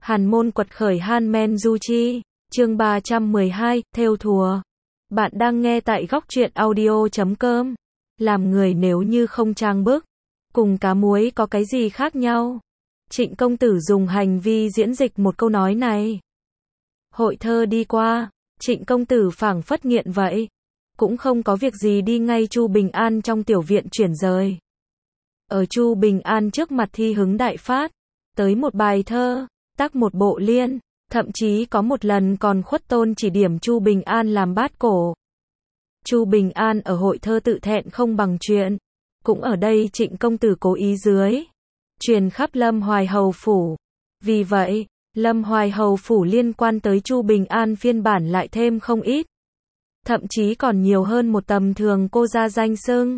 Hàn môn quật khởi Han Du Chi, chương 312, thêu thùa. Bạn đang nghe tại góc truyện audio.com. Làm người nếu như không trang bức, cùng cá muối có cái gì khác nhau? Trịnh công tử dùng hành vi diễn dịch một câu nói này. Hội thơ đi qua, Trịnh công tử phảng phất nghiện vậy. Cũng không có việc gì đi ngay Chu Bình An trong tiểu viện chuyển rời. Ở Chu Bình An trước mặt thi hứng đại phát, tới một bài thơ, tác một bộ liên, thậm chí có một lần còn khuất tôn chỉ điểm Chu Bình An làm bát cổ. Chu Bình An ở hội thơ tự thẹn không bằng chuyện, cũng ở đây Trịnh công tử cố ý dưới, truyền khắp Lâm Hoài Hầu phủ. Vì vậy, Lâm Hoài Hầu phủ liên quan tới Chu Bình An phiên bản lại thêm không ít. Thậm chí còn nhiều hơn một tầm thường cô ra danh xưng.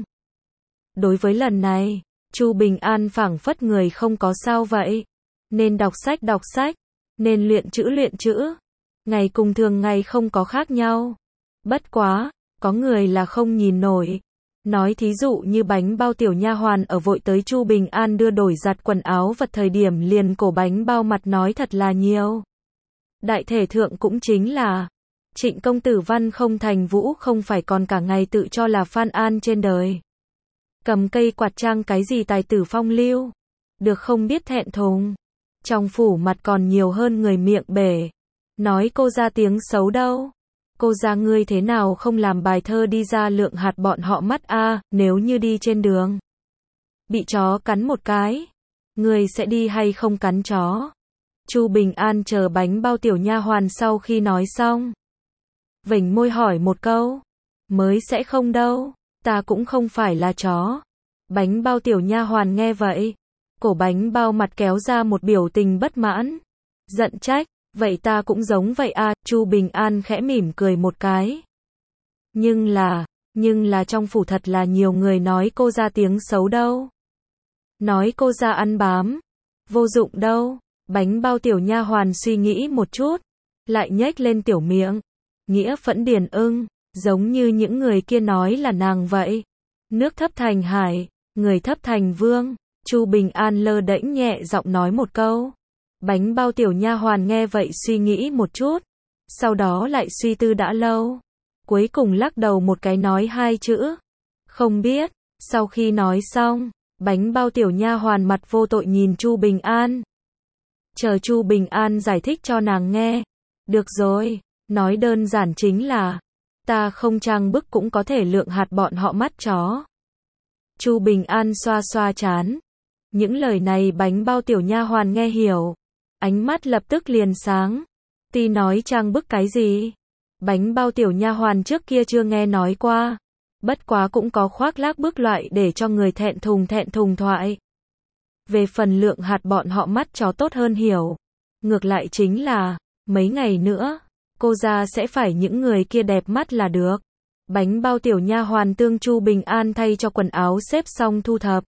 Đối với lần này, Chu Bình An phảng phất người không có sao vậy. Nên đọc sách, nên luyện chữ. Ngày cùng thường ngày không có khác nhau. Bất quá, có người là không nhìn nổi. Nói thí dụ như bánh bao tiểu nha hoàn ở vội tới Chu Bình An đưa đổi giặt quần áo vật thời điểm liền cổ bánh bao mặt nói thật là nhiều. Đại thể thượng cũng chính là Trịnh công tử văn không thành vũ không phải còn cả ngày tự cho là Phan An trên đời. Cầm cây quạt trang cái gì tài tử phong lưu. Được không biết thẹn thùng. Trong phủ mặt còn nhiều hơn người miệng bể. Nói cô ra tiếng xấu đâu. Cô ra ngươi thế nào không làm bài thơ đi ra lượng hạt bọn họ mắt a, nếu như đi trên đường. Bị chó cắn một cái. Ngươi sẽ đi hay không cắn chó? Chu Bình An chờ bánh bao tiểu nha hoàn sau khi nói xong. Vểnh môi hỏi một câu. Mới sẽ không đâu, ta cũng không phải là chó. Bánh bao tiểu nha hoàn nghe vậy. Cổ bánh bao mặt kéo ra một biểu tình bất mãn. Giận trách, vậy ta cũng giống vậy à, Chu Bình An khẽ mỉm cười một cái. Nhưng là trong phủ thật là nhiều người nói cô ra tiếng xấu đâu. Nói cô ra ăn bám. Vô dụng đâu, bánh bao tiểu nha hoàn suy nghĩ một chút. Lại nhếch lên tiểu miệng. Nghĩa phẫn điền ưng, giống như những người kia nói là nàng vậy. Nước thấp thành hải, người thấp thành vương. Chu Bình An lơ đễnh nhẹ giọng nói một câu. Bánh bao tiểu nha hoàn nghe vậy suy nghĩ một chút. Sau đó lại suy tư đã lâu. Cuối cùng lắc đầu một cái nói hai chữ. Không biết. Sau khi nói xong, bánh bao tiểu nha hoàn mặt vô tội nhìn Chu Bình An. Chờ Chu Bình An giải thích cho nàng nghe. Được rồi, nói đơn giản chính là ta không trang bức cũng có thể lượng hạt bọn họ mắt chó. Chu Bình An xoa xoa trán. Những lời này bánh bao tiểu nha hoàn nghe hiểu. Ánh mắt lập tức liền sáng. Ti nói trang bức cái gì? Bánh bao tiểu nha hoàn trước kia chưa nghe nói qua. Bất quá cũng có khoác lác bức loại để cho người thẹn thùng thoại. Về phần lượng hạt bọn họ mắt chó tốt hơn hiểu. Ngược lại chính là, mấy ngày nữa, cô ra sẽ phải những người kia đẹp mắt là được. Bánh bao tiểu nha hoàn tương Chu Bình An thay cho quần áo xếp xong thu thập.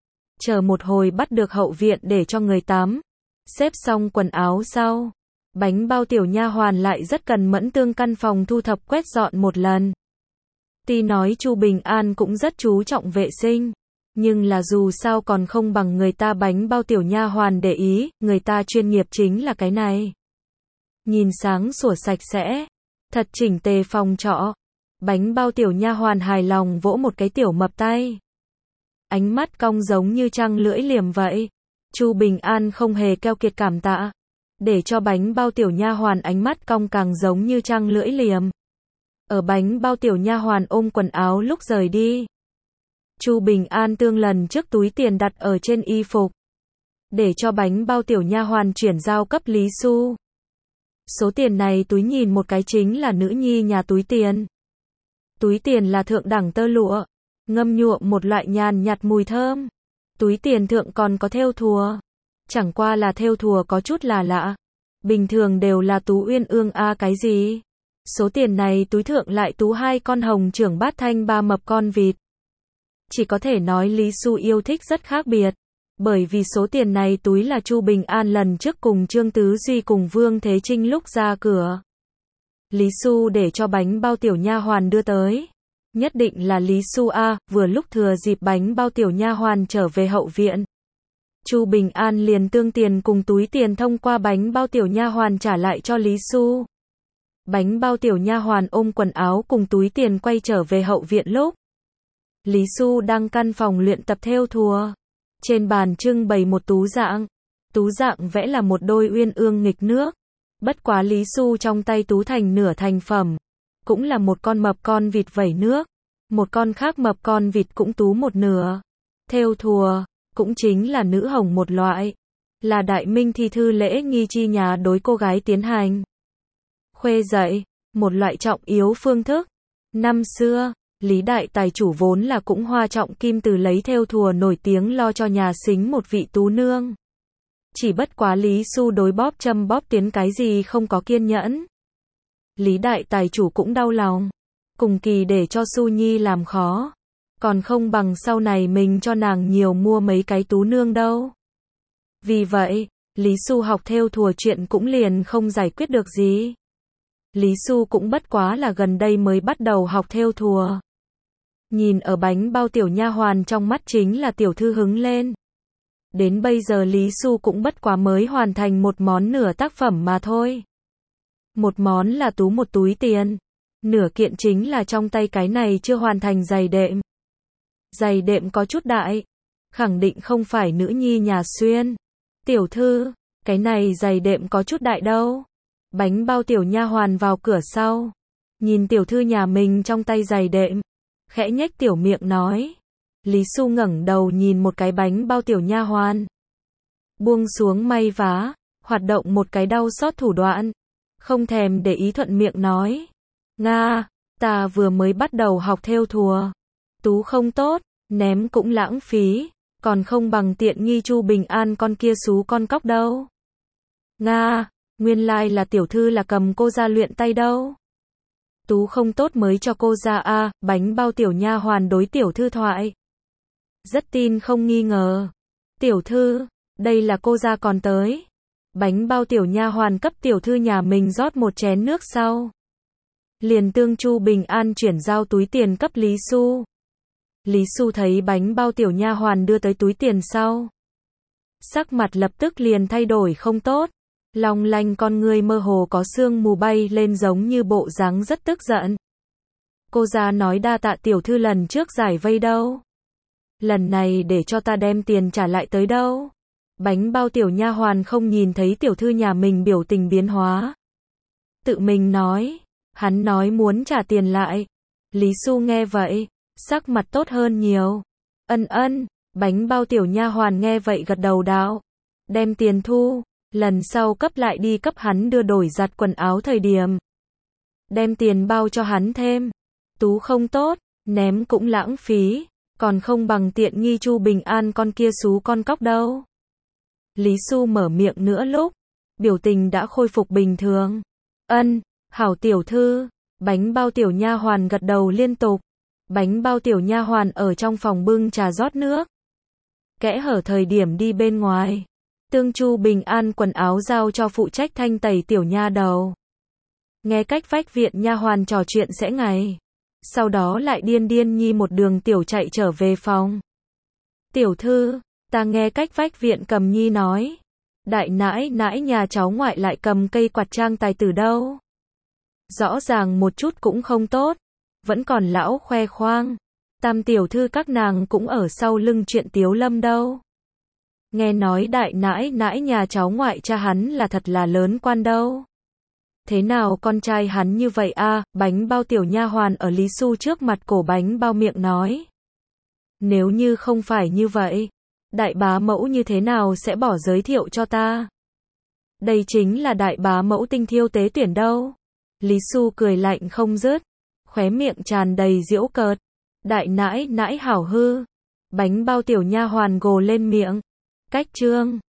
Chờ một hồi bắt được hậu viện để cho người tắm. Xếp xong quần áo sau, bánh bao tiểu nha hoàn lại rất cần mẫn tương căn phòng thu thập quét dọn một lần. Ti nói Chu Bình An cũng rất chú trọng vệ sinh, nhưng là dù sao còn không bằng người ta bánh bao tiểu nha hoàn để ý, người ta chuyên nghiệp chính là cái này. Nhìn sáng sủa sạch sẽ, thật chỉnh tề phòng trọ. Bánh bao tiểu nha hoàn hài lòng vỗ một cái tiểu mập tay. Ánh mắt cong giống như trăng lưỡi liềm vậy. Chu Bình An không hề keo kiệt cảm tạ, để cho bánh bao tiểu nha hoàn ánh mắt cong càng giống như trăng lưỡi liềm. Ở bánh bao tiểu nha hoàn ôm quần áo lúc rời đi, Chu Bình An tương lần trước túi tiền đặt ở trên y phục, để cho bánh bao tiểu nha hoàn chuyển giao cấp Lý Xu. Số tiền này túi nhìn một cái chính là nữ nhi nhà túi tiền. Túi tiền là thượng đẳng tơ lụa, ngâm nhuộm một loại nhàn nhạt mùi thơm. Túi tiền thượng còn có thêu thùa. Chẳng qua là thêu thùa có chút là lạ. Bình thường đều là tú uyên ương a cái gì. Số tiền này túi thượng lại tú hai con hồng trưởng bát thanh ba mập con vịt. Chỉ có thể nói Lý Xu yêu thích rất khác biệt. Bởi vì số tiền này túi là Chu Bình An lần trước cùng Trương Tứ Duy cùng Vương Thế Trinh lúc ra cửa. Lý Xu để cho bánh bao tiểu nha hoàn đưa tới. Nhất định là Lý Xu a, vừa lúc thừa dịp bánh bao tiểu nha hoàn trở về hậu viện. Chu Bình An liền tương tiền cùng túi tiền thông qua bánh bao tiểu nha hoàn trả lại cho Lý Xu. Bánh bao tiểu nha hoàn ôm quần áo cùng túi tiền quay trở về hậu viện lúc Lý Xu đang căn phòng luyện tập thêu thùa. Trên bàn trưng bày một tú dạng. Tú dạng vẽ là một đôi uyên ương nghịch nước. Bất quá Lý Xu trong tay tú thành nửa thành phẩm. Cũng là một con mập con vịt vẩy nước. Một con khác mập con vịt cũng tú một nửa. Thêu thùa, cũng chính là nữ hồng một loại. Là đại minh thi thư lễ nghi chi nhà đối cô gái tiến hành. Khuê dạy, một loại trọng yếu phương thức. Năm xưa, Lý đại tài chủ vốn là cũng hoa trọng kim từ lấy thêu thùa nổi tiếng lo cho nhà xính một vị tú nương. Chỉ bất quá Lý Xu đối bóp châm bóp tiến cái gì không có kiên nhẫn. Lý đại tài chủ cũng đau lòng. Cùng kỳ để cho Xu Nhi làm khó. Còn không bằng sau này mình cho nàng nhiều mua mấy cái tú nương đâu. Vì vậy, Lý Xu học thêu thùa chuyện cũng liền không giải quyết được gì. Lý Xu cũng bất quá là gần đây mới bắt đầu học thêu thùa. Nhìn ở bánh bao tiểu nha hoàn trong mắt chính là tiểu thư hứng lên. Đến bây giờ Lý Xu cũng bất quá mới hoàn thành một món nửa tác phẩm mà thôi. Một món là tú một túi tiền. Nửa kiện chính là trong tay cái này chưa hoàn thành giày đệm. Giày đệm có chút đại. Khẳng định không phải nữ nhi nhà Xuyên. Tiểu thư, cái này giày đệm có chút đại đâu. Bánh bao tiểu nha hoàn vào cửa sau. Nhìn tiểu thư nhà mình trong tay giày đệm. Khẽ nhếch tiểu miệng nói. Lý Xu ngẩng đầu nhìn một cái bánh bao tiểu nha hoàn. Buông xuống may vá. Hoạt động một cái đau xót thủ đoạn. Không thèm để ý thuận miệng nói. Nga, ta vừa mới bắt đầu học thêu thùa. Tú không tốt, ném cũng lãng phí. Còn không bằng tiện nghi Chu Bình An con kia xú con cóc đâu. Nga, nguyên lai là tiểu thư là cầm cô ra luyện tay đâu. Tú không tốt mới cho cô ra a. Bánh bao tiểu nha hoàn đối tiểu thư thoại. Rất tin không nghi ngờ. Tiểu thư, đây là cô ra còn tới. Bánh bao tiểu nha hoàn cấp tiểu thư nhà mình rót một chén nước sau. Liền tương Chu Bình An chuyển giao túi tiền cấp Lý Xu. Lý Xu thấy bánh bao tiểu nha hoàn đưa tới túi tiền sau. Sắc mặt lập tức liền thay đổi không tốt. Long lanh con người mơ hồ có sương mù bay lên giống như bộ dáng rất tức giận. Cô ra nói đa tạ tiểu thư lần trước giải vây đâu. Lần này để cho ta đem tiền trả lại tới đâu. Bánh bao tiểu nha hoàn không nhìn thấy tiểu thư nhà mình biểu tình biến hóa. Tự mình nói. Hắn nói muốn trả tiền lại. Lý Xu nghe vậy. Sắc mặt tốt hơn nhiều. Ân, bánh bao tiểu nha hoàn nghe vậy gật đầu đạo. Đem tiền thu. Lần sau cấp lại đi cấp hắn đưa đổi giặt quần áo thời điểm. Đem tiền bao cho hắn thêm. Tú không tốt, ném cũng lãng phí. Còn không bằng tiện nghi Chu Bình An con kia xú con cóc đâu. Lý Xu mở miệng nữa lúc. Biểu tình đã khôi phục bình thường. Hảo tiểu thư. Bánh bao tiểu nha hoàn gật đầu liên tục. Bánh bao tiểu nha hoàn ở trong phòng bưng trà rót nước. Kẽ hở thời điểm đi bên ngoài. Tương Chu Bình An quần áo giao cho phụ trách thanh tẩy tiểu nha đầu. Nghe cách vách viện nha hoàn trò chuyện sẽ ngày. Sau đó lại điên điên nhi một đường tiểu chạy trở về phòng. Tiểu thư, ta nghe cách vách viện cầm nhi nói. Đại nãi nãi nhà cháu ngoại lại cầm cây quạt trang tài tử đâu. Rõ ràng một chút cũng không tốt. Vẫn còn lão khoe khoang. Tam tiểu thư các nàng cũng ở sau lưng chuyện Tiếu Lâm đâu. Nghe nói đại nãi nãi nhà cháu ngoại cha hắn là thật là lớn quan đâu. Thế nào con trai hắn như vậy a? Bánh bao tiểu nha hoàn ở Lý Xu trước mặt cổ bánh bao miệng nói. Nếu như không phải như vậy, đại bá mẫu như thế nào sẽ bỏ giới thiệu cho ta? Đây chính là đại bá mẫu tinh thiêu tế tuyển đâu. Lý Xu cười lạnh không dứt, khóe miệng tràn đầy giễu cợt. Đại nãi nãi hảo hư. Bánh bao tiểu nha hoàn gồ lên miệng. Cách chương